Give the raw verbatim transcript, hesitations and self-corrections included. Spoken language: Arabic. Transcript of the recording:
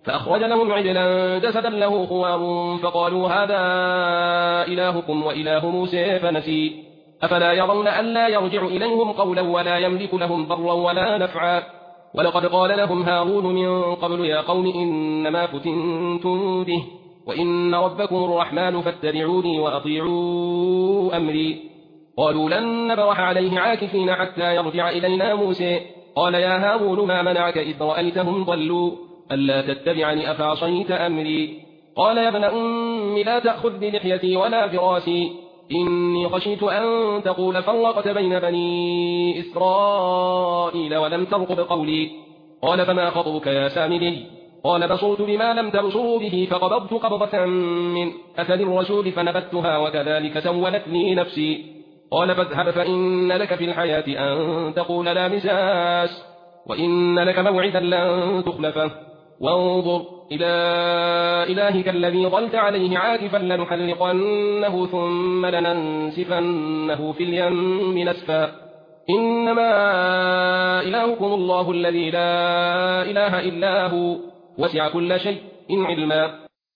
فأخرج لهم عجلا جسدا له خوار فقالوا هذا إلهكم وإله موسى فنسي أفلا يرون ألا يرجع إليهم قولا ولا يملك لهم ضرا ولا نفعا ولقد قال لهم هارون من قبل يا قوم إنما فتنتم به وإن ربكم الرحمن فاتبعوني وأطيعوا أمري قالوا لن نبرح عليه عاكفين حتى يرجع إلينا موسى قال يا هارون ما منعك إذ رأيتهم ضلوا ألا تتبعني أفعصيت أمري قال يا ابن أم لا تأخذ بلحيتي ولا براسي إني خشيت أن تقول فرقت بين بني إسرائيل ولم ترقب قولي قال فما خطبك يا سامري قال بصرت بما لم تبصروا به فقبضت قبضة من أثر الرسول فنبتها وكذلك سولت لي نفسي قال فاذهب فإن لك في الحياة أن تقول لا مساس وإن لك موعدا لن تخلفه وانظر إلى إلهك الذي ظلت عليه عاكفا لنحلقنه ثم لننسفنه في اليم نسفا إنما إلهكم الله الذي لا إله إلا هو وسع كل شيء علما